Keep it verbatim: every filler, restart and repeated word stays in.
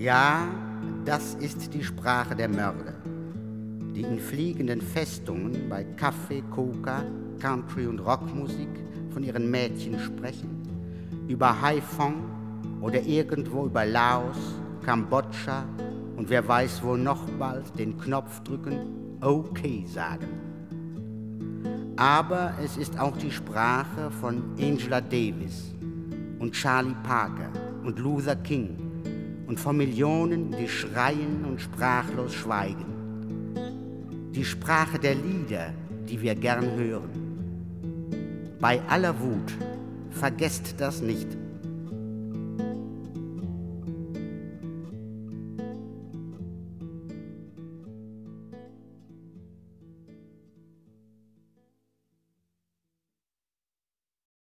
Ja, das ist die Sprache der Mörder, die in fliegenden Festungen bei Kaffee, Coca, Country und Rockmusik von ihren Mädchen sprechen, über Haiphong oder irgendwo über Laos, Kambodscha und wer weiß wo noch bald den Knopf drücken, okay sagen. Aber es ist auch die Sprache von Angela Davis und Charlie Parker und Luther King und von Millionen, die schreien und sprachlos schweigen. Die Sprache der Lieder, die wir gern hören. Bei aller Wut, vergesst das nicht.